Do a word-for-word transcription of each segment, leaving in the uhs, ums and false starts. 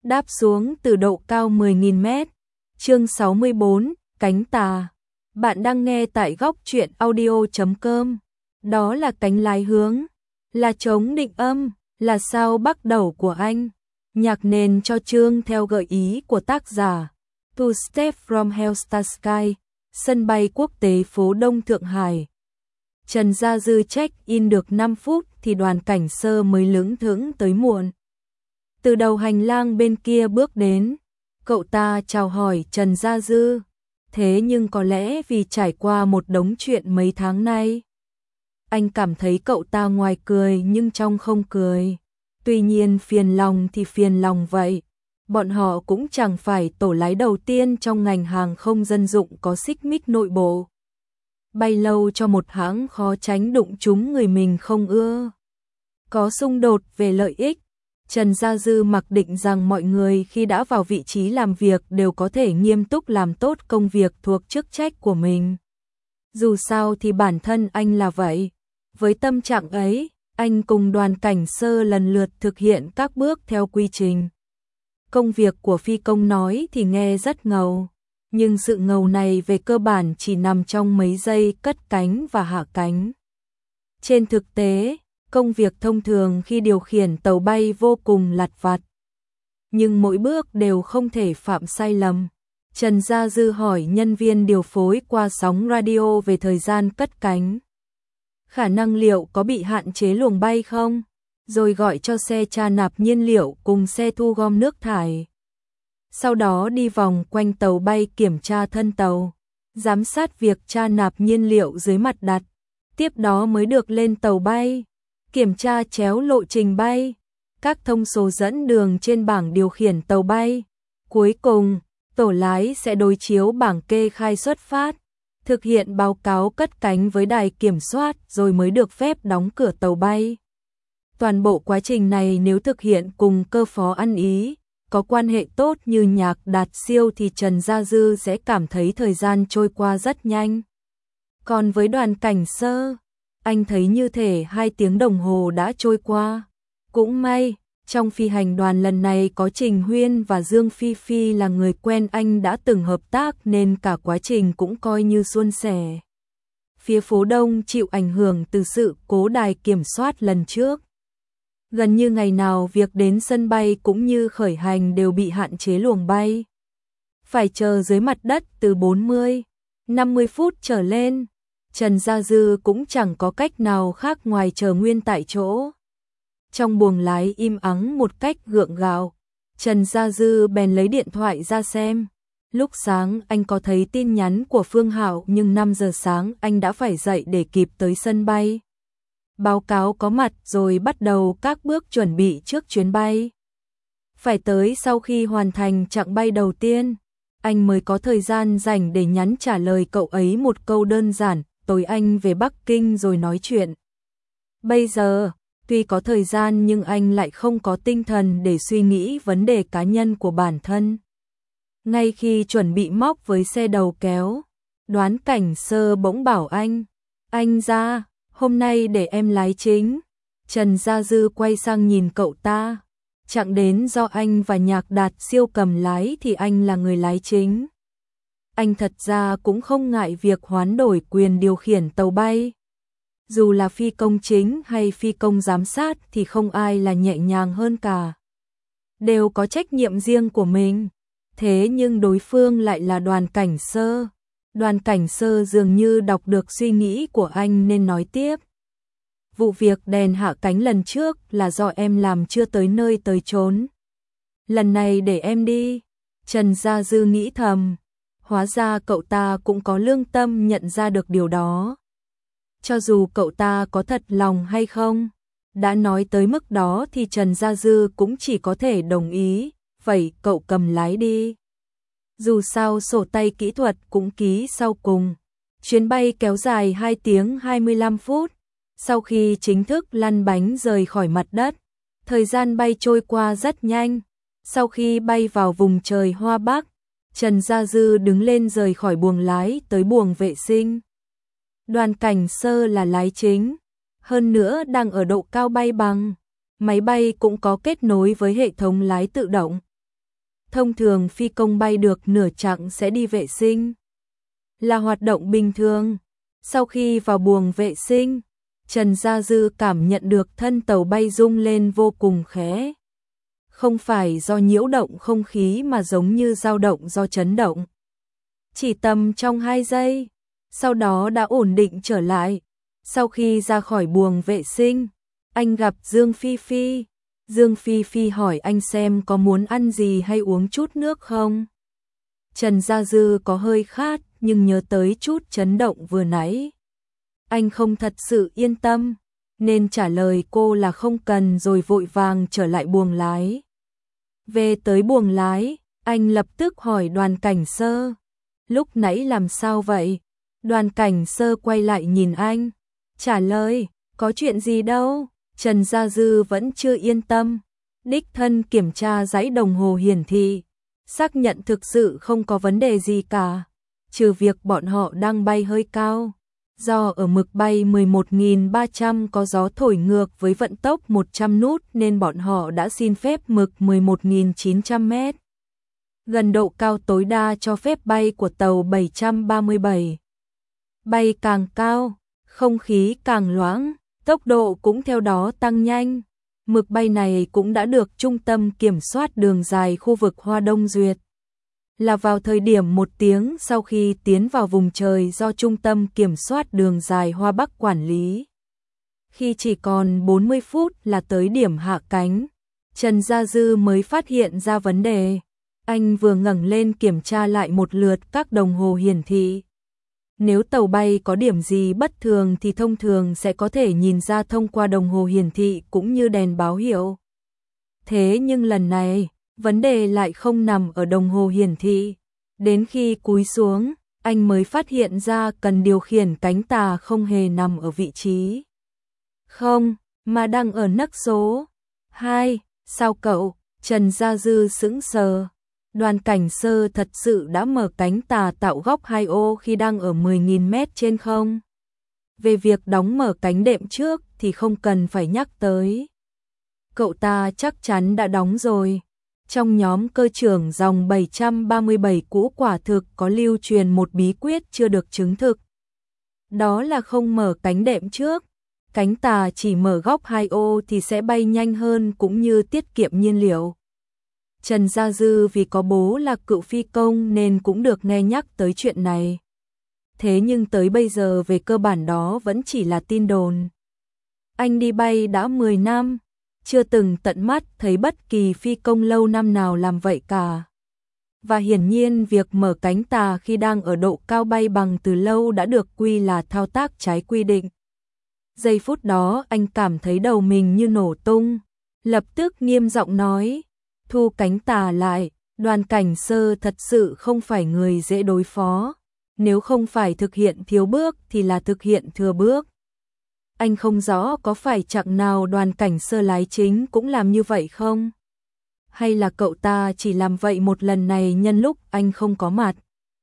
đáp xuống từ độ cao mười nghìn mét. Chương sáu mươi bốn, Cánh tà. Bạn đang nghe tại góc truyện audio chấm com. Đó là cánh lái hướng, là chống định âm, là sao bắt đầu của anh. Nhạc nền cho chương theo gợi ý của tác giả. Two Step from Hellstar Sky, sân bay quốc tế phố Đông Thượng Hải. Trần Gia Dư check-in được năm phút thì đoàn cảnh sơ mới lững thững tới muộn. Từ đầu hành lang bên kia bước đến, cậu ta chào hỏi Trần Gia Dư. Thế nhưng có lẽ vì trải qua một đống chuyện mấy tháng nay, anh cảm thấy cậu ta ngoài cười nhưng trong không cười. Tuy nhiên phiền lòng thì phiền lòng vậy. Bọn họ cũng chẳng phải tổ lái đầu tiên trong ngành hàng không dân dụng có xích mích nội bộ. Bay lâu cho một hãng khó tránh đụng trúng người mình không ưa. Có xung đột về lợi ích. Trần Gia Dư mặc định rằng mọi người khi đã vào vị trí làm việc đều có thể nghiêm túc làm tốt công việc thuộc chức trách của mình. Dù sao thì bản thân anh là vậy. Với tâm trạng ấy, anh cùng đoàn cảnh sơ lần lượt thực hiện các bước theo quy trình. Công việc của phi công nói thì nghe rất ngầu, nhưng sự ngầu này về cơ bản chỉ nằm trong mấy giây cất cánh và hạ cánh. Trên thực tế, công việc thông thường khi điều khiển tàu bay vô cùng lặt vặt. Nhưng mỗi bước đều không thể phạm sai lầm. Trần Gia Dư hỏi nhân viên điều phối qua sóng radio về thời gian cất cánh. Khả năng liệu có bị hạn chế luồng bay không? Rồi gọi cho xe tra nạp nhiên liệu cùng xe thu gom nước thải. Sau đó đi vòng quanh tàu bay kiểm tra thân tàu, giám sát việc tra nạp nhiên liệu dưới mặt đặt. Tiếp đó mới được lên tàu bay, kiểm tra chéo lộ trình bay, các thông số dẫn đường trên bảng điều khiển tàu bay. Cuối cùng, tổ lái sẽ đối chiếu bảng kê khai xuất phát, thực hiện báo cáo cất cánh với đài kiểm soát rồi mới được phép đóng cửa tàu bay. Toàn bộ quá trình này nếu thực hiện cùng cơ phó ăn ý, có quan hệ tốt như Nhạc Đạt Siêu thì Trần Gia Dư sẽ cảm thấy thời gian trôi qua rất nhanh. Còn với đoàn cảnh sơ, anh thấy như thể hai tiếng đồng hồ đã trôi qua. Cũng may, trong phi hành đoàn lần này có Trình Huyên và Dương Phi Phi là người quen anh đã từng hợp tác nên cả quá trình cũng coi như suôn sẻ. Phía phố Đông chịu ảnh hưởng từ sự cố đài kiểm soát lần trước. Gần như ngày nào việc đến sân bay cũng như khởi hành đều bị hạn chế luồng bay. Phải chờ dưới mặt đất từ bốn mươi, năm mươi phút trở lên. Trần Gia Dư cũng chẳng có cách nào khác ngoài chờ nguyên tại chỗ. Trong buồng lái im ắng một cách gượng gạo, Trần Gia Dư bèn lấy điện thoại ra xem. Lúc sáng anh có thấy tin nhắn của Phương Hạo nhưng năm giờ sáng anh đã phải dậy để kịp tới sân bay. Báo cáo có mặt rồi bắt đầu các bước chuẩn bị trước chuyến bay. Phải tới sau khi hoàn thành chặng bay đầu tiên, anh mới có thời gian rảnh để nhắn trả lời cậu ấy một câu đơn giản, tối anh về Bắc Kinh rồi nói chuyện. Bây giờ, tuy có thời gian nhưng anh lại không có tinh thần để suy nghĩ vấn đề cá nhân của bản thân. Ngay khi chuẩn bị móc với xe đầu kéo, đoán cảnh sơ bỗng bảo anh, anh ra, hôm nay để em lái chính. Trần Gia Dư quay sang nhìn cậu ta, chẳng đến do anh và Nhạc Đạt Siêu cầm lái thì anh là người lái chính. Anh thật ra cũng không ngại việc hoán đổi quyền điều khiển tàu bay. Dù là phi công chính hay phi công giám sát thì không ai là nhẹ nhàng hơn cả. Đều có trách nhiệm riêng của mình. Thế nhưng đối phương lại là đoàn cảnh sơ. Đoàn cảnh sơ dường như đọc được suy nghĩ của anh nên nói tiếp. Vụ việc đèn hạ cánh lần trước là do em làm chưa tới nơi tới chốn. Lần này để em đi. Trần Gia Dư nghĩ thầm. Hóa ra cậu ta cũng có lương tâm nhận ra được điều đó. Cho dù cậu ta có thật lòng hay không, đã nói tới mức đó thì Trần Gia Dư cũng chỉ có thể đồng ý. Vậy cậu cầm lái đi. Dù sao sổ tay kỹ thuật cũng ký sau cùng. Chuyến bay kéo dài hai tiếng hai mươi lăm phút. Sau khi chính thức lăn bánh rời khỏi mặt đất, thời gian bay trôi qua rất nhanh. Sau khi bay vào vùng trời Hoa Bắc, Trần Gia Dư đứng lên rời khỏi buồng lái tới buồng vệ sinh. Đoàn cảnh sơ là lái chính, hơn nữa đang ở độ cao bay bằng. Máy bay cũng có kết nối với hệ thống lái tự động. Thông thường phi công bay được nửa chặng sẽ đi vệ sinh. Là hoạt động bình thường. Sau khi vào buồng vệ sinh, Trần Gia Dư cảm nhận được thân tàu bay rung lên vô cùng khẽ. Không phải do nhiễu động không khí mà giống như dao động do chấn động. Chỉ tầm trong hai giây, sau đó đã ổn định trở lại. Sau khi ra khỏi buồng vệ sinh, anh gặp Dương Phi Phi. Dương Phi Phi hỏi anh xem có muốn ăn gì hay uống chút nước không. Trần Gia Dư có hơi khát nhưng nhớ tới chút chấn động vừa nãy. Anh không thật sự yên tâm, nên trả lời cô là không cần rồi vội vàng trở lại buồng lái. Về tới buồng lái, anh lập tức hỏi Đoàn Cảnh Sơ. Lúc nãy làm sao vậy? Đoàn Cảnh Sơ quay lại nhìn anh, trả lời, có chuyện gì đâu. Trần Gia Dư vẫn chưa yên tâm, đích thân kiểm tra dãy đồng hồ hiển thị, xác nhận thực sự không có vấn đề gì cả, trừ việc bọn họ đang bay hơi cao. Do ở mực bay mười một nghìn ba trăm có gió thổi ngược với vận tốc một trăm nút nên bọn họ đã xin phép mực mười một nghìn chín trăm mét. Gần độ cao tối đa cho phép bay của tàu bảy trăm ba mươi bảy. Bay càng cao, không khí càng loãng, tốc độ cũng theo đó tăng nhanh. Mực bay này cũng đã được Trung tâm Kiểm soát Đường dài khu vực Hoa Đông duyệt. Là vào thời điểm một tiếng sau khi tiến vào vùng trời do Trung tâm Kiểm soát Đường dài Hoa Bắc quản lý. Khi chỉ còn bốn mươi phút là tới điểm hạ cánh, Trần Gia Dư mới phát hiện ra vấn đề. Anh vừa ngẩng lên kiểm tra lại một lượt các đồng hồ hiển thị. Nếu tàu bay có điểm gì bất thường thì thông thường sẽ có thể nhìn ra thông qua đồng hồ hiển thị cũng như đèn báo hiệu. Thế nhưng lần này, vấn đề lại không nằm ở đồng hồ hiển thị. Đến khi cúi xuống, anh mới phát hiện ra cần điều khiển cánh tà không hề nằm ở vị trí không, mà đang ở nấc số hai. Sao cậu? Trần Gia Dư sững sờ. Đoàn Cảnh Sơ thật sự đã mở cánh tà tạo góc hai ô khi đang ở mười nghìn mét trên không. Về việc đóng mở cánh đệm trước thì không cần phải nhắc tới. Cậu ta chắc chắn đã đóng rồi. Trong nhóm cơ trưởng dòng bảy trăm ba mươi bảy cũ quả thực có lưu truyền một bí quyết chưa được chứng thực. Đó là không mở cánh đệm trước. Cánh tà chỉ mở góc hai ô thì sẽ bay nhanh hơn cũng như tiết kiệm nhiên liệu. Trần Gia Dư vì có bố là cựu phi công nên cũng được nghe nhắc tới chuyện này. Thế nhưng tới bây giờ về cơ bản đó vẫn chỉ là tin đồn. Anh đi bay đã mười năm, chưa từng tận mắt thấy bất kỳ phi công lâu năm nào làm vậy cả. Và hiển nhiên việc mở cánh tà khi đang ở độ cao bay bằng từ lâu đã được quy là thao tác trái quy định. Giây phút đó anh cảm thấy đầu mình như nổ tung, lập tức nghiêm giọng nói, thu cánh tà lại. Đoàn Cảnh Sơ thật sự không phải người dễ đối phó, nếu không phải thực hiện thiếu bước thì là thực hiện thừa bước. Anh không rõ có phải chặng nào Đoàn Cảnh Sơ lái chính cũng làm như vậy không? Hay là cậu ta chỉ làm vậy một lần này nhân lúc anh không có mặt?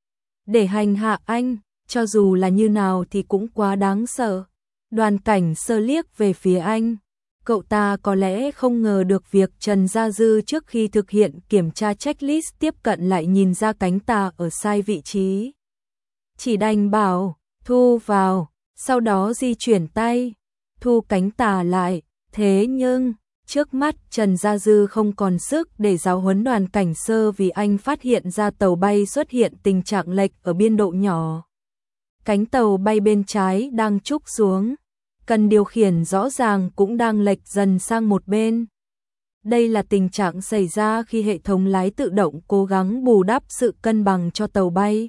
Để hành hạ anh, cho dù là như nào thì cũng quá đáng sợ. Đoàn Cảnh Sơ liếc về phía anh. Cậu ta có lẽ không ngờ được việc Trần Gia Dư trước khi thực hiện kiểm tra checklist tiếp cận lại nhìn ra cánh tà ở sai vị trí. Chỉ đành bảo, thu vào, sau đó di chuyển tay, thu cánh tà lại. Thế nhưng, trước mắt Trần Gia Dư không còn sức để giáo huấn Đoàn Cảnh Sơ vì anh phát hiện ra tàu bay xuất hiện tình trạng lệch ở biên độ nhỏ. Cánh tàu bay bên trái đang trúc xuống. Cần điều khiển rõ ràng cũng đang lệch dần sang một bên. Đây là tình trạng xảy ra khi hệ thống lái tự động cố gắng bù đắp sự cân bằng cho tàu bay.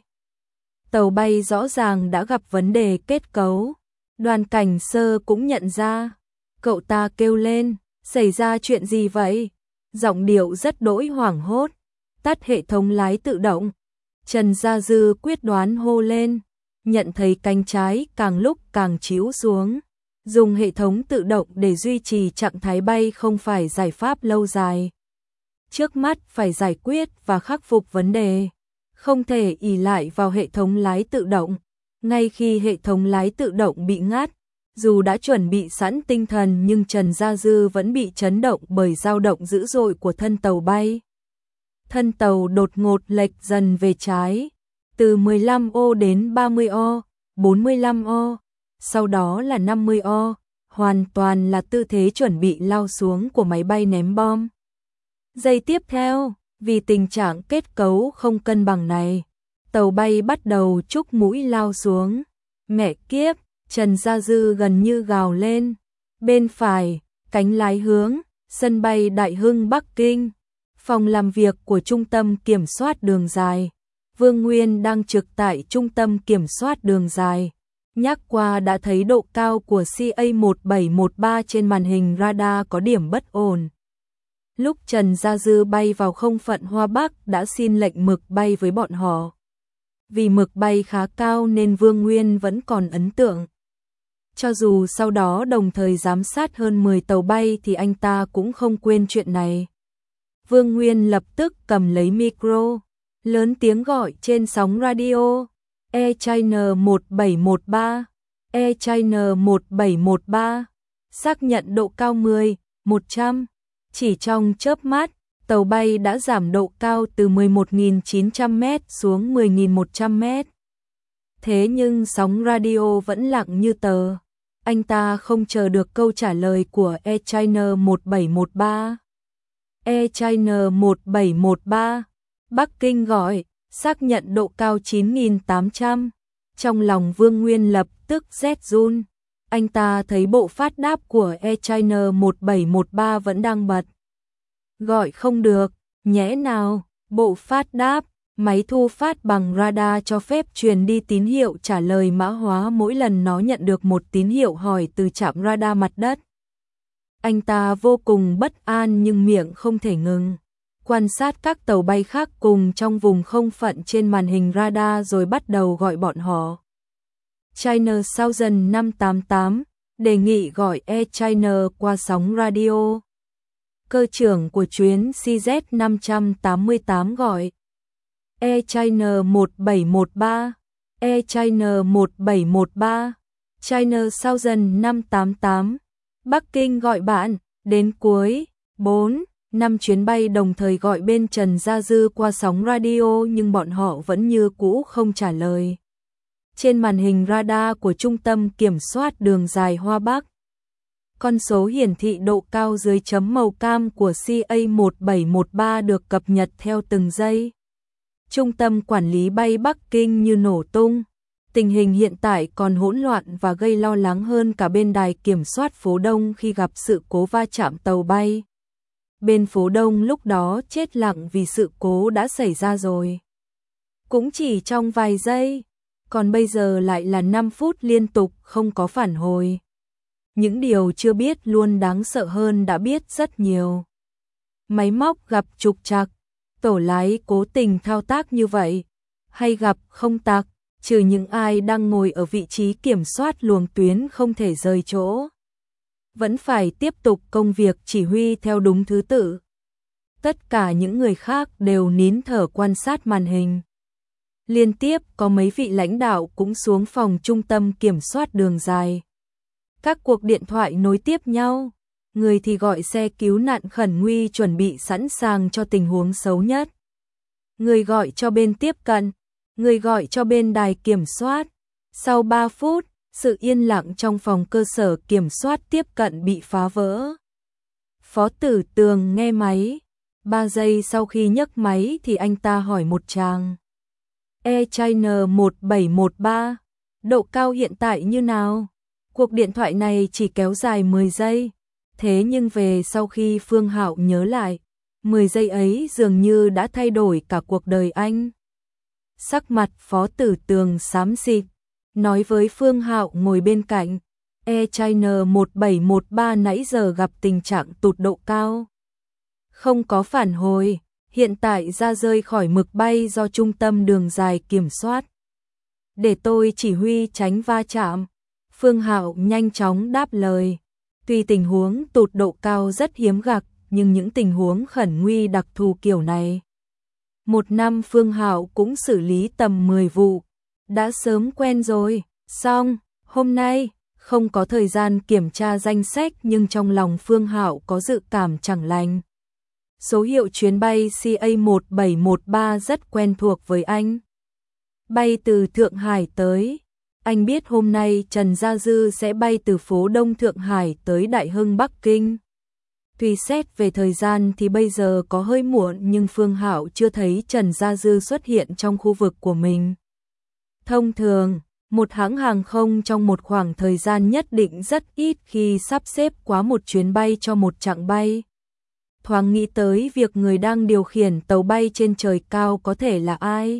Tàu bay rõ ràng đã gặp vấn đề kết cấu. Đoàn Cảnh Sơ cũng nhận ra. Cậu ta kêu lên, xảy ra chuyện gì vậy? Giọng điệu rất đỗi hoảng hốt. Tắt hệ thống lái tự động. Trần Gia Dư quyết đoán hô lên, nhận thấy cánh trái càng lúc càng chíu xuống. Dùng hệ thống tự động để duy trì trạng thái bay không phải giải pháp lâu dài. Trước mắt phải giải quyết và khắc phục vấn đề. Không thể ỷ lại vào hệ thống lái tự động. Ngay khi hệ thống lái tự động bị ngắt, dù đã chuẩn bị sẵn tinh thần nhưng Trần Gia Dư vẫn bị chấn động bởi dao động dữ dội của thân tàu bay. thân tàu đột ngột lệch dần về trái, từ mười lăm ô đến ba mươi ô, bốn mươi lăm ô, sau đó là năm mươi ô, hoàn toàn là tư thế chuẩn bị lao xuống của máy bay ném bom. Giây tiếp theo, vì tình trạng kết cấu không cân bằng này, tàu bay bắt đầu trúc mũi lao xuống. Mẹ kiếp, Trần Gia Dư gần như gào lên. Bên phải, cánh lái hướng, sân bay Đại Hưng Bắc Kinh. Phòng làm việc của Trung tâm Kiểm soát Đường dài. Vương Nguyên đang trực tại Trung tâm Kiểm soát Đường dài. Nhắc qua đã thấy độ cao của C A một bảy một ba trên màn hình radar có điểm bất ổn. Lúc Trần Gia Dư bay vào không phận Hoa Bắc đã xin lệnh mực bay với bọn họ. Vì mực bay khá cao nên Vương Nguyên vẫn còn ấn tượng. Cho dù sau đó đồng thời giám sát hơn mười tàu bay thì anh ta cũng không quên chuyện này. Vương Nguyên lập tức cầm lấy micro, lớn tiếng gọi trên sóng radio. Air China một bảy một ba, Air China một bảy một ba, xác nhận độ cao mười, một trăm. Chỉ trong chớp mắt, tàu bay đã giảm độ cao từ mười một nghìn chín trăm mét xuống mười nghìn một trăm mét. Thế nhưng sóng radio vẫn lặng như tờ. Anh ta không chờ được câu trả lời của Air China một bảy một ba. Air China một bảy một ba, Bắc Kinh gọi, xác nhận độ cao chín nghìn tám trăm. Trong lòng Vương Nguyên lập tức rét run. Anh ta thấy bộ phát đáp của Air China một bảy một ba vẫn đang bật. Gọi không được, nhẽ nào, bộ phát đáp, máy thu phát bằng radar cho phép truyền đi tín hiệu trả lời mã hóa mỗi lần nó nhận được một tín hiệu hỏi từ trạm radar mặt đất. Anh ta vô cùng bất an nhưng miệng không thể ngừng. Quan sát các tàu bay khác cùng trong vùng không phận trên màn hình radar rồi bắt đầu gọi bọn họ. China Southern năm tám tám, đề nghị gọi Air China qua sóng radio. Cơ trưởng của chuyến C Z năm tám tám gọi. Air China một bảy một ba, Air China một bảy một ba, China Southern năm tám tám, Bắc Kinh gọi bạn, đến cuối, bốn, năm chuyến bay đồng thời gọi bên Trần Gia Dư qua sóng radio nhưng bọn họ vẫn như cũ không trả lời. Trên màn hình radar của Trung tâm Kiểm soát Đường dài Hoa Bắc, con số hiển thị độ cao dưới chấm màu cam của C A một bảy một ba được cập nhật theo từng giây. Trung tâm quản lý bay Bắc Kinh như nổ tung. Tình hình hiện tại còn hỗn loạn và gây lo lắng hơn cả bên đài kiểm soát phố Đông khi gặp sự cố va chạm tàu bay. Bên phố Đông lúc đó chết lặng vì sự cố đã xảy ra rồi. Cũng chỉ trong vài giây, còn bây giờ lại là năm phút liên tục không có phản hồi. Những điều chưa biết luôn đáng sợ hơn đã biết rất nhiều. Máy móc gặp trục trặc, tổ lái cố tình thao tác như vậy, hay gặp không tặc, trừ những ai đang ngồi ở vị trí kiểm soát luồng tuyến không thể rời chỗ. Vẫn phải tiếp tục công việc chỉ huy theo đúng thứ tự. Tất cả những người khác đều nín thở quan sát màn hình. Liên tiếp có mấy vị lãnh đạo cũng xuống phòng trung tâm kiểm soát đường dài. Các cuộc điện thoại nối tiếp nhau, người thì gọi xe cứu nạn khẩn nguy chuẩn bị sẵn sàng cho tình huống xấu nhất. Người gọi cho bên tiếp cận, người gọi cho bên đài kiểm soát. Sau ba phút, sự yên lặng trong phòng cơ sở kiểm soát tiếp cận bị phá vỡ. Phó Tử Tường nghe máy. Ba giây sau khi nhấc máy thì anh ta hỏi một tràng. Air China một bảy một ba, độ cao hiện tại như nào? Cuộc điện thoại này chỉ kéo dài mười giây. Thế nhưng về sau khi Phương Hạo nhớ lại, mười giây ấy dường như đã thay đổi cả cuộc đời anh. Sắc mặt Phó Tử Tường xám xịt, nói với Phương Hạo ngồi bên cạnh, Air China một bảy một ba nãy giờ gặp tình trạng tụt độ cao. Không có phản hồi, hiện tại ra rơi khỏi mực bay do trung tâm đường dài kiểm soát. Để tôi chỉ huy tránh va chạm. Phương Hạo nhanh chóng đáp lời. Tuy tình huống tụt độ cao rất hiếm gặp, nhưng những tình huống khẩn nguy đặc thù kiểu này, một năm Phương Hạo cũng xử lý tầm mười vụ, đã sớm quen rồi. Xong, hôm nay không có thời gian kiểm tra danh sách nhưng trong lòng Phương Hạo có dự cảm chẳng lành. Số hiệu chuyến bay C A một bảy một ba rất quen thuộc với anh. Bay từ Thượng Hải tới. Anh biết hôm nay Trần Gia Dư sẽ bay từ phố Đông Thượng Hải tới Đại Hưng Bắc Kinh. Tuy xét về thời gian thì bây giờ có hơi muộn nhưng Phương Hạo chưa thấy Trần Gia Dư xuất hiện trong khu vực của mình. Thông thường, một hãng hàng không trong một khoảng thời gian nhất định rất ít khi sắp xếp quá một chuyến bay cho một chặng bay. Thoáng nghĩ tới việc người đang điều khiển tàu bay trên trời cao có thể là ai.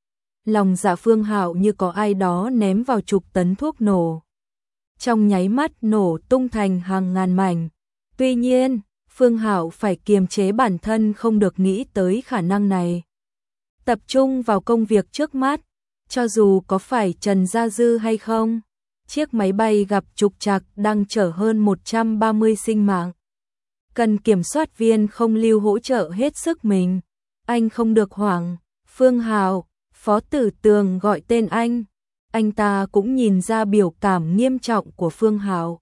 Lòng dạ Phương Hạo như có ai đó ném vào chục tấn thuốc nổ. Trong nháy mắt nổ tung thành hàng ngàn mảnh. Tuy nhiên, Phương Hạo phải kiềm chế bản thân không được nghĩ tới khả năng này. Tập trung vào công việc trước mắt, cho dù có phải Trần Gia Dư hay không. Chiếc máy bay gặp trục trặc đang chở hơn một trăm ba mươi sinh mạng. Cần kiểm soát viên không lưu hỗ trợ hết sức mình. Anh không được hoảng. Phương Hạo, Phó Tử Tường gọi tên anh. Anh ta cũng nhìn ra biểu cảm nghiêm trọng của Phương Hạo.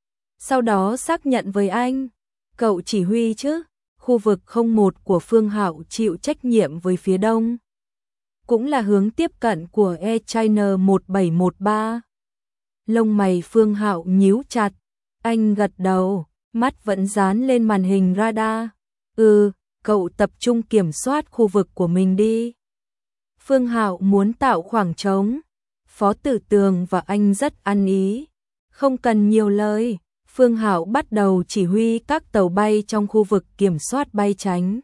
Sau đó xác nhận với anh. Cậu chỉ huy chứ? Khu vực không một của Phương Hạo chịu trách nhiệm với phía đông. Cũng là hướng tiếp cận của Air China một bảy một ba. Lông mày Phương Hạo nhíu chặt. Anh gật đầu, mắt vẫn dán lên màn hình radar. Ừ, cậu tập trung kiểm soát khu vực của mình đi. Phương Hạo muốn tạo khoảng trống. Phó Tử Tường và anh rất ăn ý. Không cần nhiều lời, Phương Hạo bắt đầu chỉ huy các tàu bay trong khu vực kiểm soát bay tránh.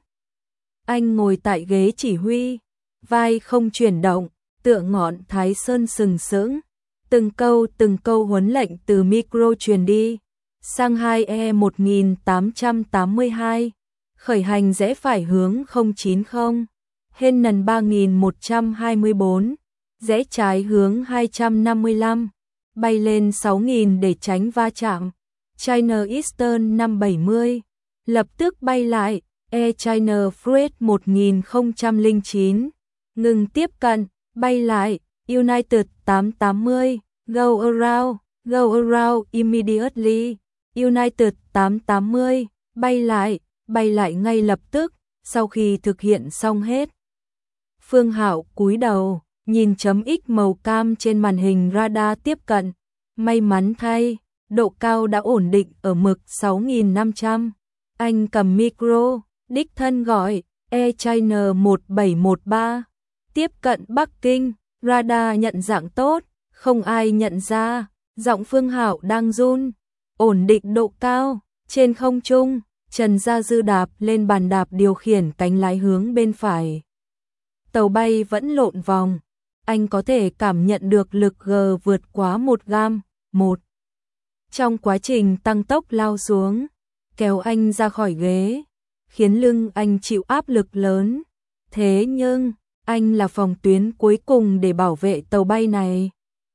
Anh ngồi tại ghế chỉ huy, vai không chuyển động, tựa ngọn Thái Sơn sừng sững. Từng câu từng câu huấn lệnh từ micro truyền đi. Sang hai E một tám tám hai. Khởi hành rẽ phải hướng không chín không. Henan ba một hai bốn. Rẽ trái hướng hai trăm năm mươi lăm. Bay lên sáu nghìn để tránh va chạm. China Eastern năm bảy mươi. Lập tức bay lại. Air China Freight một không không chín. Ngừng tiếp cận. Bay lại. United tám tám mươi. Go around. Go around immediately. United tám tám mươi. Bay lại. Bay lại ngay lập tức. Sau khi thực hiện xong hết. Phương Hạo cúi đầu, nhìn chấm X màu cam trên màn hình radar tiếp cận. May mắn thay, độ cao đã ổn định ở mực sáu nghìn năm trăm. Anh cầm micro, đích thân gọi, Air China một bảy một ba. Tiếp cận Bắc Kinh, radar nhận dạng tốt, không ai nhận ra. Giọng Phương Hạo đang run. Ổn định độ cao, trên không trung, Trần Gia Dư đạp lên bàn đạp điều khiển cánh lái hướng bên phải. Tàu bay vẫn lộn vòng, anh có thể cảm nhận được lực G vượt quá một gam, một. Trong quá trình tăng tốc lao xuống, kéo anh ra khỏi ghế, khiến lưng anh chịu áp lực lớn. Thế nhưng, anh là phòng tuyến cuối cùng để bảo vệ tàu bay này.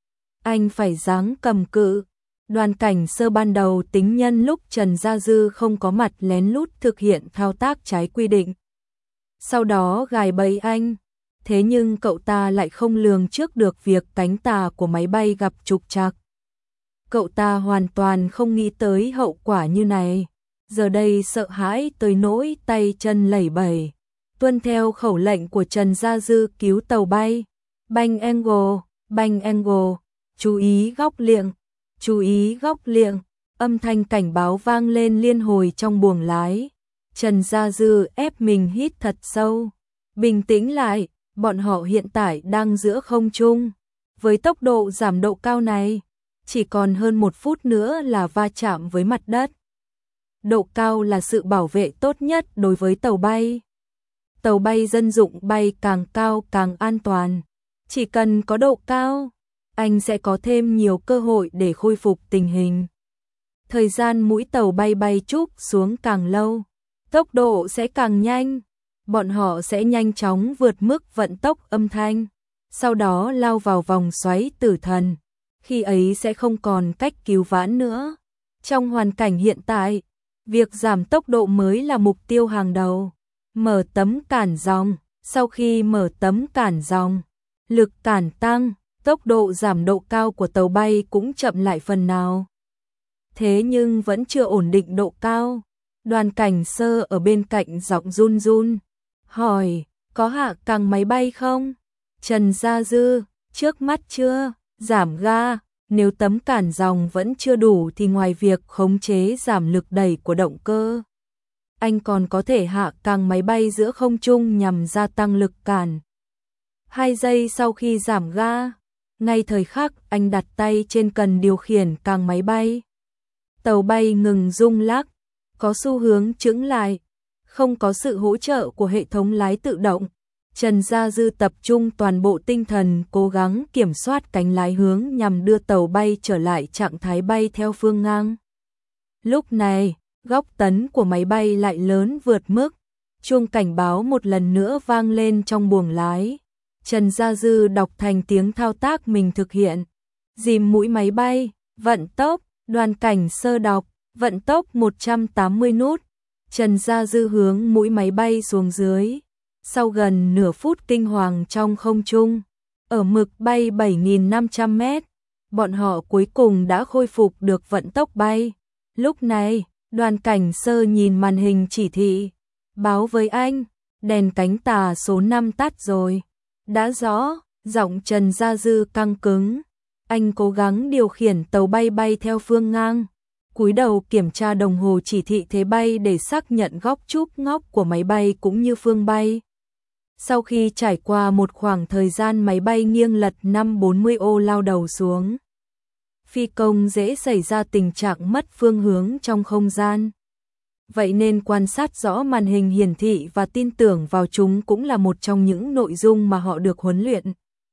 Anh phải giáng cầm cự. Đoàn cảnh sơ ban đầu tính nhân lúc Trần Gia Dư không có mặt lén lút thực hiện thao tác trái quy định. Sau đó gài bẫy anh. Thế nhưng cậu ta lại không lường trước được việc cánh tà của máy bay gặp trục trặc. Cậu ta hoàn toàn không nghĩ tới hậu quả như này. Giờ đây sợ hãi tới nỗi tay chân lẩy bẩy. Tuân theo khẩu lệnh của Trần Gia Dư cứu tàu bay. Banh angle, banh angle, chú ý góc liệng, chú ý góc liệng. Âm thanh cảnh báo vang lên liên hồi trong buồng lái. Trần Gia Dư ép mình hít thật sâu. Bình tĩnh lại, bọn họ hiện tại đang giữa không trung. Với tốc độ giảm độ cao này, chỉ còn hơn một phút nữa là va chạm với mặt đất. Độ cao là sự bảo vệ tốt nhất đối với tàu bay. Tàu bay dân dụng bay càng cao càng an toàn. Chỉ cần có độ cao, anh sẽ có thêm nhiều cơ hội để khôi phục tình hình. Thời gian mũi tàu bay bay trúc xuống càng lâu, tốc độ sẽ càng nhanh. Bọn họ sẽ nhanh chóng vượt mức vận tốc âm thanh, sau đó lao vào vòng xoáy tử thần. Khi ấy sẽ không còn cách cứu vãn nữa. Trong hoàn cảnh hiện tại, việc giảm tốc độ mới là mục tiêu hàng đầu. Mở tấm cản dòng, sau khi mở tấm cản dòng, lực cản tăng, tốc độ giảm độ cao của tàu bay cũng chậm lại phần nào. Thế nhưng vẫn chưa ổn định độ cao. Đoàn Cảnh Sơ ở bên cạnh giọng run run, hỏi, có hạ càng máy bay không? Trần Gia Dư, trước mắt chưa, giảm ga, nếu tấm cản dòng vẫn chưa đủ thì ngoài việc khống chế giảm lực đẩy của động cơ, anh còn có thể hạ càng máy bay giữa không trung nhằm gia tăng lực cản. Hai giây sau khi giảm ga, ngay thời khắc anh đặt tay trên cần điều khiển càng máy bay, tàu bay ngừng rung lắc, có xu hướng chững lại, không có sự hỗ trợ của hệ thống lái tự động. Trần Gia Dư tập trung toàn bộ tinh thần cố gắng kiểm soát cánh lái hướng nhằm đưa tàu bay trở lại trạng thái bay theo phương ngang. Lúc này, góc tấn của máy bay lại lớn vượt mức, chuông cảnh báo một lần nữa vang lên trong buồng lái. Trần Gia Dư đọc thành tiếng thao tác mình thực hiện. Dìm mũi máy bay, vận tốc, Đoàn Cảnh Sơ đọc, vận tốc một trăm tám mươi nút. Trần Gia Dư hướng mũi máy bay xuống dưới. Sau gần nửa phút kinh hoàng trong không trung, ở mực bay bảy nghìn năm trăm mét, bọn họ cuối cùng đã khôi phục được vận tốc bay. Lúc này, Đoàn Cảnh Sơ nhìn màn hình chỉ thị, báo với anh, đèn cánh tà số năm tắt rồi. Đã rõ, giọng Trần Gia Dư căng cứng. Anh cố gắng điều khiển tàu bay bay theo phương ngang, cúi đầu kiểm tra đồng hồ chỉ thị thế bay để xác nhận góc chúp ngóc của máy bay cũng như phương bay. Sau khi trải qua một khoảng thời gian máy bay nghiêng lật năm bốn mươi ô lao đầu xuống, phi công dễ xảy ra tình trạng mất phương hướng trong không gian. Vậy nên quan sát rõ màn hình hiển thị và tin tưởng vào chúng cũng là một trong những nội dung mà họ được huấn luyện.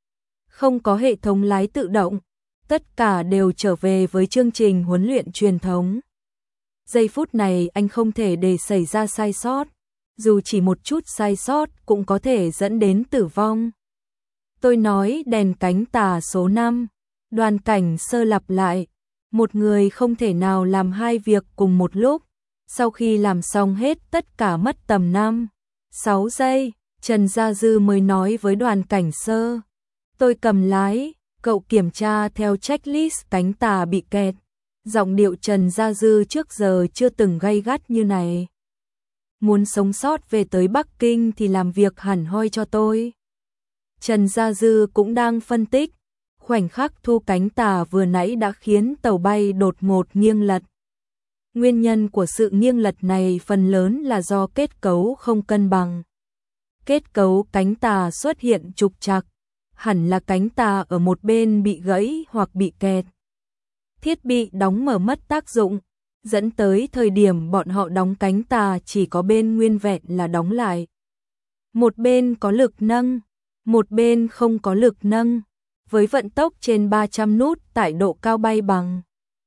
Không có hệ thống lái tự động, tất cả đều trở về với chương trình huấn luyện truyền thống. Giây phút này anh không thể để xảy ra sai sót, dù chỉ một chút sai sót cũng có thể dẫn đến tử vong. Tôi nói đèn cánh tà số năm, Đoàn Cảnh Sơ lặp lại, một người không thể nào làm hai việc cùng một lúc. Sau khi làm xong hết tất cả mất tầm năm, sáu giây, Trần Gia Dư mới nói với Đoàn Cảnh Sơ, tôi cầm lái, cậu kiểm tra theo checklist cánh tà bị kẹt. Giọng điệu Trần Gia Dư trước giờ chưa từng gay gắt như này. Muốn sống sót về tới Bắc Kinh thì làm việc hẳn hoi cho tôi. Trần Gia Dư cũng đang phân tích, khoảnh khắc thu cánh tà vừa nãy đã khiến tàu bay đột ngột nghiêng lật. Nguyên nhân của sự nghiêng lật này phần lớn là do kết cấu không cân bằng. Kết cấu cánh tà xuất hiện trục trặc, hẳn là cánh tà ở một bên bị gãy hoặc bị kẹt. Thiết bị đóng mở mất tác dụng, dẫn tới thời điểm bọn họ đóng cánh tà chỉ có bên nguyên vẹn là đóng lại. Một bên có lực nâng, một bên không có lực nâng, với vận tốc trên ba trăm nút tại độ cao bay bằng.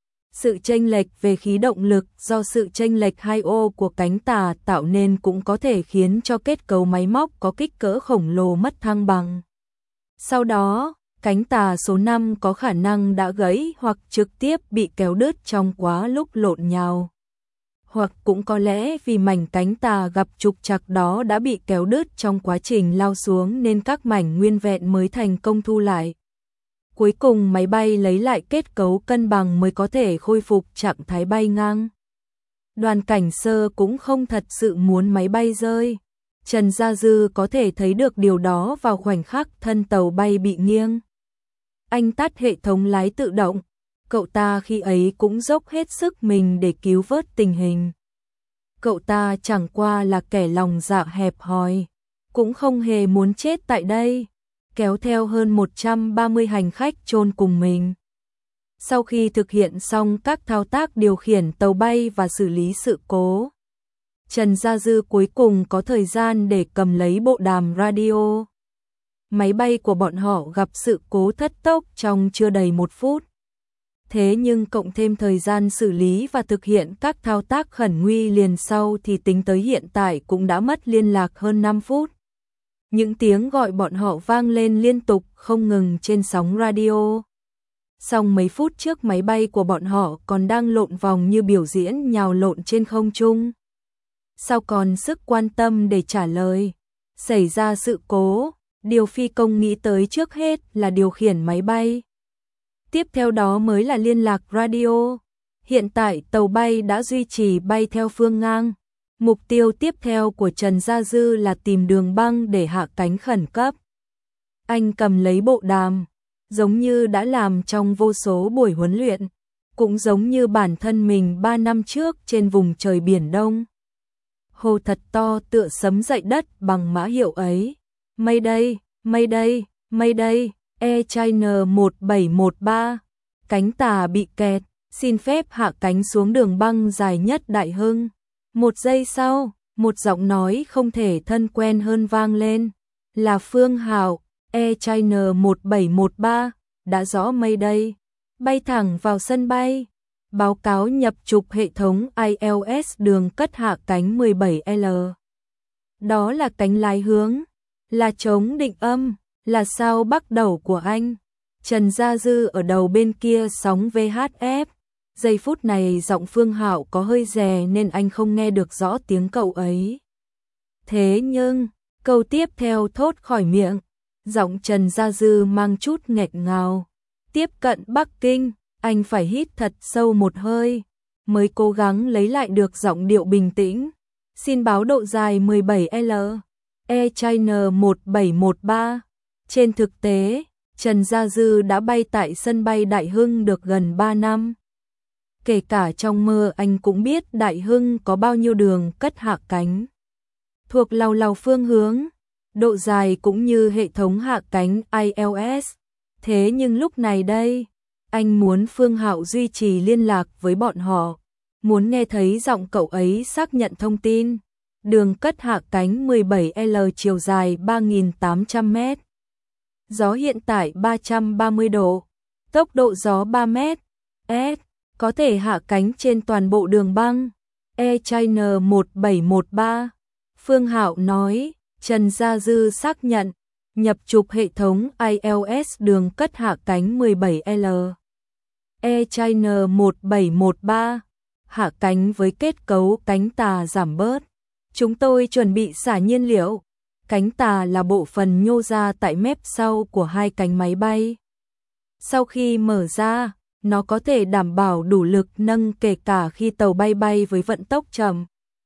Sự chênh lệch về khí động lực do sự chênh lệch hai ô của cánh tà tạo nên cũng có thể khiến cho kết cấu máy móc có kích cỡ khổng lồ mất thăng bằng. Sau đó, cánh tà số năm có khả năng đã gãy hoặc trực tiếp bị kéo đứt trong quá lúc lộn nhào. Hoặc cũng có lẽ vì mảnh cánh tà gặp trục trặc đó đã bị kéo đứt trong quá trình lao xuống nên các mảnh nguyên vẹn mới thành công thu lại. Cuối cùng máy bay lấy lại kết cấu cân bằng mới có thể khôi phục trạng thái bay ngang. Đoàn Cảnh Sơ cũng không thật sự muốn máy bay rơi. Trần Gia Dư có thể thấy được điều đó vào khoảnh khắc thân tàu bay bị nghiêng. Anh tắt hệ thống lái tự động. Cậu ta khi ấy cũng dốc hết sức mình để cứu vớt tình hình. Cậu ta chẳng qua là kẻ lòng dạ hẹp hòi, cũng không hề muốn chết tại đây, kéo theo hơn một trăm ba mươi hành khách chôn cùng mình. Sau khi thực hiện xong các thao tác điều khiển tàu bay và xử lý sự cố, Trần Gia Dư cuối cùng có thời gian để cầm lấy bộ đàm radio. Máy bay của bọn họ gặp sự cố thất tốc trong chưa đầy một phút. Thế nhưng cộng thêm thời gian xử lý và thực hiện các thao tác khẩn nguy liền sau thì tính tới hiện tại cũng đã mất liên lạc hơn năm phút. Những tiếng gọi bọn họ vang lên liên tục không ngừng trên sóng radio. Xong mấy phút trước máy bay của bọn họ còn đang lộn vòng như biểu diễn nhào lộn trên không trung. Sao còn sức quan tâm để trả lời? Xảy ra sự cố, điều phi công nghĩ tới trước hết là điều khiển máy bay. Tiếp theo đó mới là liên lạc radio. Hiện tại tàu bay đã duy trì bay theo phương ngang, Mục tiêu tiếp theo của Trần Gia Dư là tìm Đường Băng để hạ cánh khẩn cấp. Anh cầm lấy bộ đàm, giống như đã làm trong vô số buổi huấn luyện, cũng giống như bản thân mình ba năm trước trên vùng trời Biển Đông. Hô thật to tựa sấm dậy đất bằng mã hiệu ấy. Mayday, Mayday, Mayday, Air China một bảy một ba. Cánh tà bị kẹt, xin phép hạ cánh xuống đường băng dài nhất Đại Hưng. Một giây sau, một giọng nói không thể thân quen hơn vang lên. Là Phương Hạo, Air China một bảy một ba, đã rõ Mayday. Bay thẳng vào sân bay. Báo cáo nhập trục hệ thống i e lờ ét đường cất hạ cánh mười bảy L. Đó là cánh lái hướng, là chống định âm, là sao bắc đầu của anh. Trần Gia Dư ở đầu bên kia sóng vê hát ép. Giây phút này giọng Phương Hạo có hơi rè nên anh không nghe được rõ tiếng cậu ấy. Thế nhưng, câu tiếp theo thốt khỏi miệng, giọng Trần Gia Dư mang chút nghẹt ngào. Tiếp cận Bắc Kinh, anh phải hít thật sâu một hơi, mới cố gắng lấy lại được giọng điệu bình tĩnh. Xin báo độ dài mười bảy L, Air China một bảy một ba. Trên thực tế, Trần Gia Dư đã bay tại sân bay Đại Hưng được gần ba năm. Kể cả trong mơ anh cũng biết Đại Hưng có bao nhiêu đường cất hạ cánh. Thuộc lào lào phương hướng, độ dài cũng như hệ thống hạ cánh i e lờ ét. Thế nhưng lúc này đây, anh muốn Phương Hạo duy trì liên lạc với bọn họ, muốn nghe thấy giọng cậu ấy xác nhận thông tin. Đường cất hạ cánh mười bảy L chiều dài ba nghìn tám trăm mét. Gió hiện tại ba trăm ba mươi độ, tốc độ gió ba mét. S, có thể hạ cánh trên toàn bộ đường băng. Air China một bảy một ba. Phương Hạo nói, Trần Gia Dư xác nhận, nhập trục hệ thống i e lờ ét đường cất hạ cánh mười bảy L. Air China một bảy một ba, hạ cánh với kết cấu cánh tà giảm bớt. Chúng tôi chuẩn bị xả nhiên liệu. Cánh tà là bộ phận nhô ra tại mép sau của hai cánh máy bay. Sau khi mở ra, nó có thể đảm bảo đủ lực nâng kể cả khi tàu bay bay với vận tốc chậm.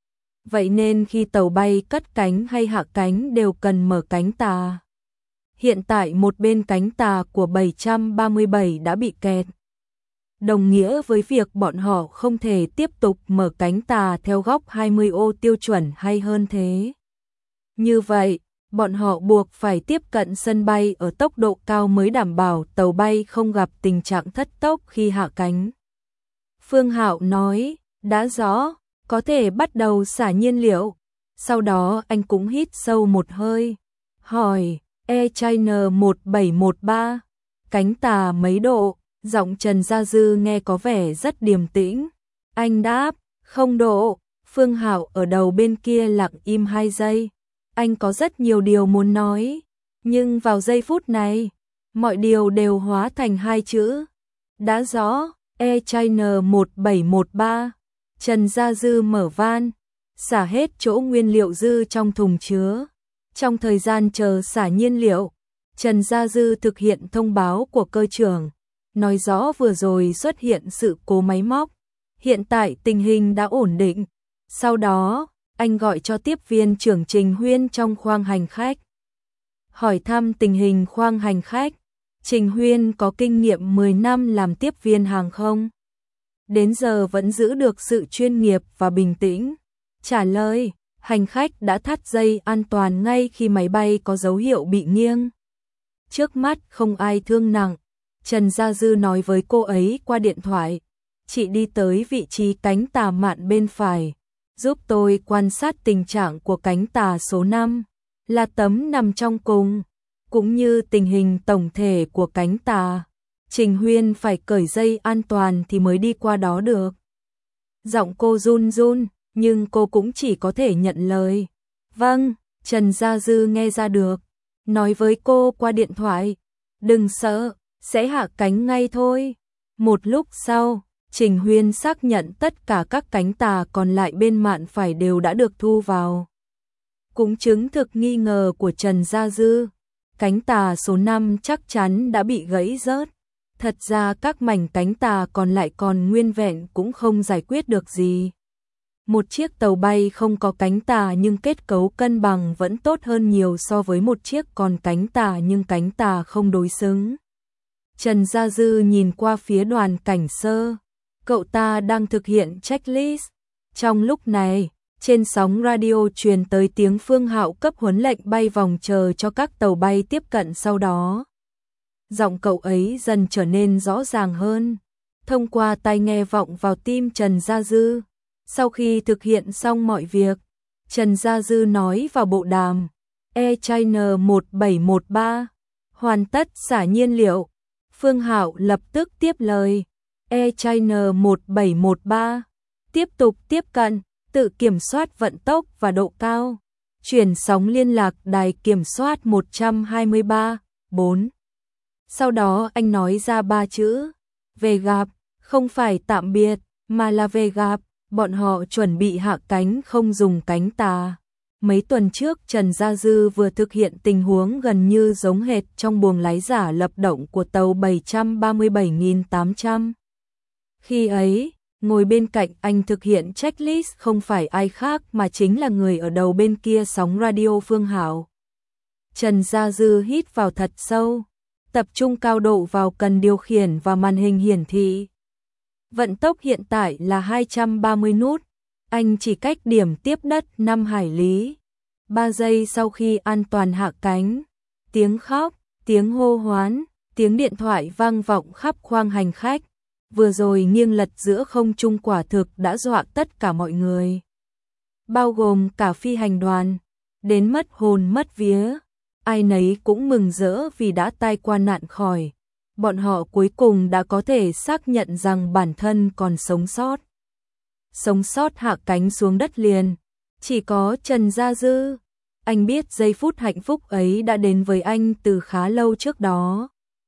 Vậy nên khi tàu bay cất cánh hay hạ cánh đều cần mở cánh tà. Hiện tại một bên cánh tà của bảy trăm ba mươi bảy đã bị kẹt. Đồng nghĩa với việc bọn họ không thể tiếp tục mở cánh tà theo góc hai mươi ô tiêu chuẩn hay hơn thế. Như vậy, bọn họ buộc phải tiếp cận sân bay ở tốc độ cao mới đảm bảo tàu bay không gặp tình trạng thất tốc khi hạ cánh. Phương Hạo nói, đã rõ, có thể bắt đầu xả nhiên liệu. Sau đó anh cũng hít sâu một hơi, hỏi, Air China một bảy một ba, cánh tà mấy độ? Giọng Trần Gia Dư nghe có vẻ rất điềm tĩnh. Anh đáp, không độ. Phương Hạo ở đầu bên kia lặng im hai giây. Anh có rất nhiều điều muốn nói, nhưng vào giây phút này, mọi điều đều hóa thành hai chữ. Đã rõ, Air China một bảy một ba. Trần Gia Dư mở van, xả hết chỗ nguyên liệu dư trong thùng chứa. Trong thời gian chờ xả nhiên liệu, Trần Gia Dư thực hiện thông báo của cơ trưởng, nói rõ vừa rồi xuất hiện sự cố máy móc. Hiện tại tình hình đã ổn định. Sau đó, anh gọi cho tiếp viên trưởng Trình Huyên trong khoang hành khách. Hỏi thăm tình hình khoang hành khách. Trình Huyên có kinh nghiệm mười năm làm tiếp viên hàng không. Đến giờ vẫn giữ được sự chuyên nghiệp và bình tĩnh. Trả lời, hành khách đã thắt dây an toàn ngay khi máy bay có dấu hiệu bị nghiêng. Trước mắt không ai thương nặng. Trần Gia Dư nói với cô ấy qua điện thoại. Chị đi tới vị trí cánh tà mạn bên phải, giúp tôi quan sát tình trạng của cánh tà số năm, là tấm nằm trong cùng, cũng như tình hình tổng thể của cánh tà. Trình Huyên phải cởi dây an toàn thì mới đi qua đó được. Giọng cô run run, nhưng cô cũng chỉ có thể nhận lời. Vâng, Trần Gia Dư nghe ra được. Nói với cô qua điện thoại, đừng sợ, sẽ hạ cánh ngay thôi. Một lúc sau, Trình Huyên xác nhận tất cả các cánh tà còn lại bên mạn phải đều đã được thu vào. Cũng chứng thực nghi ngờ của Trần Gia Dư, cánh tà số năm chắc chắn đã bị gãy rớt. Thật ra các mảnh cánh tà còn lại còn nguyên vẹn cũng không giải quyết được gì. Một chiếc tàu bay không có cánh tà nhưng kết cấu cân bằng vẫn tốt hơn nhiều so với một chiếc còn cánh tà nhưng cánh tà không đối xứng. Trần Gia Dư nhìn qua phía đoàn cảnh sơ, cậu ta đang thực hiện checklist. Trong lúc này, trên sóng radio truyền tới tiếng Phương Hạo cấp huấn lệnh bay vòng chờ cho các tàu bay tiếp cận sau đó. Giọng cậu ấy dần trở nên rõ ràng hơn, thông qua tai nghe vọng vào tim Trần Gia Dư. Sau khi thực hiện xong mọi việc, Trần Gia Dư nói vào bộ đàm, Air China một bảy một ba, hoàn tất xả nhiên liệu. Phương Hạo lập tức tiếp lời, Air China một bảy một ba, tiếp tục tiếp cận, tự kiểm soát vận tốc và độ cao, chuyển sóng liên lạc đài kiểm soát một hai ba bốn. Sau đó anh nói ra ba chữ, về gặp, không phải tạm biệt, mà là về gặp. Bọn họ chuẩn bị hạ cánh không dùng cánh tà. Mấy tuần trước Trần Gia Dư vừa thực hiện tình huống gần như giống hệt trong buồng lái giả lập động của tàu bảy ba bảy tám trăm. Khi ấy, ngồi bên cạnh anh thực hiện checklist không phải ai khác mà chính là người ở đầu bên kia sóng radio Phương Hạo. Trần Gia Dư hít vào thật sâu, tập trung cao độ vào cần điều khiển và màn hình hiển thị. Vận tốc hiện tại là hai trăm ba mươi nút, anh chỉ cách điểm tiếp đất năm hải lý. ba giây sau khi an toàn hạ cánh, tiếng khóc, tiếng hô hoán, tiếng điện thoại vang vọng khắp khoang hành khách. Vừa rồi nghiêng lật giữa không trung quả thực đã dọa tất cả mọi người, bao gồm cả phi hành đoàn, đến mất hồn mất vía. Ai nấy cũng mừng rỡ vì đã tai qua nạn khỏi. Bọn họ cuối cùng đã có thể xác nhận rằng bản thân còn sống sót. Sống sót hạ cánh xuống đất liền, chỉ có Trần Gia Dư. Anh biết giây phút hạnh phúc ấy đã đến với anh từ khá lâu trước đó.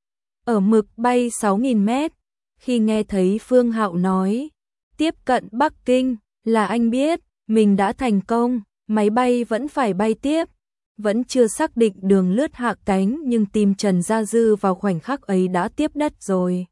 Ở mực bay sáu nghìn mét, khi nghe thấy Phương Hạo nói, tiếp cận Bắc Kinh, là anh biết, mình đã thành công, máy bay vẫn phải bay tiếp. Vẫn chưa xác định đường lướt hạ cánh nhưng tim Trần Gia Dư vào khoảnh khắc ấy đã tiếp đất rồi.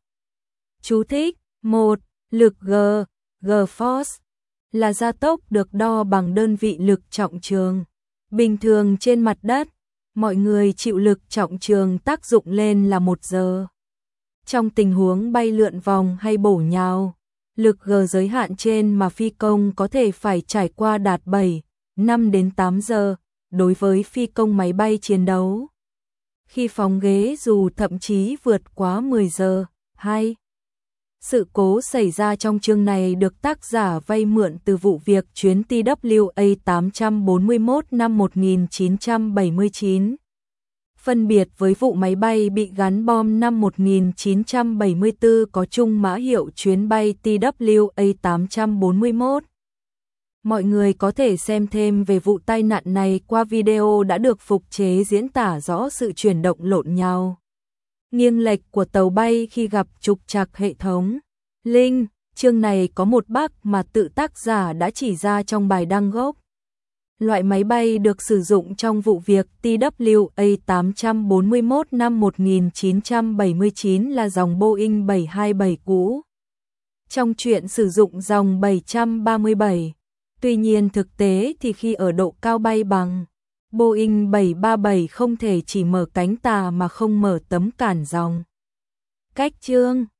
Chú thích: một. Lực G, G-force, là gia tốc được đo bằng đơn vị lực trọng trường. Bình thường trên mặt đất, mọi người chịu lực trọng trường tác dụng lên là một giờ. Trong tình huống bay lượn vòng hay bổ nhào, lực G giới hạn trên mà phi công có thể phải trải qua đạt bảy, năm đến tám giờ. Đối với phi công máy bay chiến đấu, khi phóng ghế dù thậm chí vượt quá mười giờ. Hai. Sự cố xảy ra trong chương này được tác giả vay mượn từ vụ việc chuyến T W A tám bốn mốt năm một nghìn chín trăm bảy mươi chín. Phân biệt với vụ máy bay bị gắn bom năm một nghìn chín trăm bảy mươi tư có chung mã hiệu chuyến bay T W A tám bốn mốt. Mọi người có thể xem thêm về vụ tai nạn này qua video đã được phục chế diễn tả rõ sự chuyển động lộn nhào, nghiêng lệch của tàu bay khi gặp trục trặc hệ thống. Link, chương này có một bug mà tự tác giả đã chỉ ra trong bài đăng gốc. Loại máy bay được sử dụng trong vụ việc T W A tám bốn mốt năm một nghìn chín trăm bảy mươi chín là dòng Boeing bảy hai bảy cũ. Trong chuyện sử dụng dòng bảy ba bảy. Tuy nhiên thực tế thì khi ở độ cao bay bằng, Boeing bảy ba bảy không thể chỉ mở cánh tà mà không mở tấm cản dòng. Cách chương